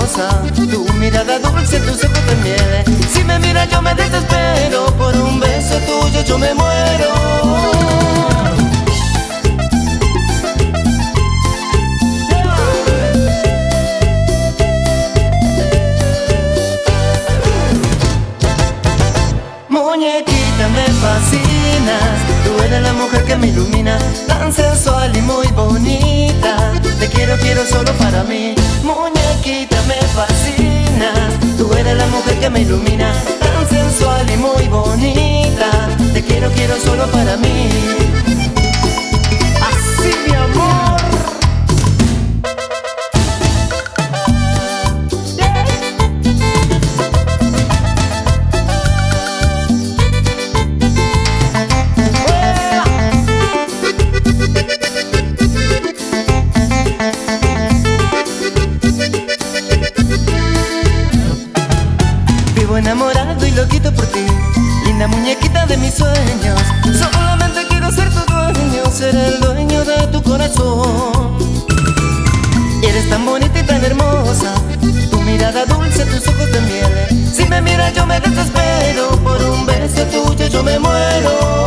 hermosa, tu mirada dulce, tus ojos de miel. Si me miras yo me desespero, por un beso tuyo yo me muero. Muñequita, me fascinas, tú eres la mujer que me ilumina, tan sensual y muy bonita. Te quiero, quiero solo para mí. Muñequita, me fascinas, tú eres la mujer que me ilumina, tan sensual y muy bonita. Te quiero, quiero solo para mí. Así, mi amor. Enamorado y loquito por ti, linda muñequita de mis sueños. Solamente quiero ser tu dueño, ser el dueño de tu corazón. Y eres tan bonita y tan hermosa, tu mirada dulce, tus ojos de miel. Si me miras yo me desespero, por un beso tuyo yo me muero.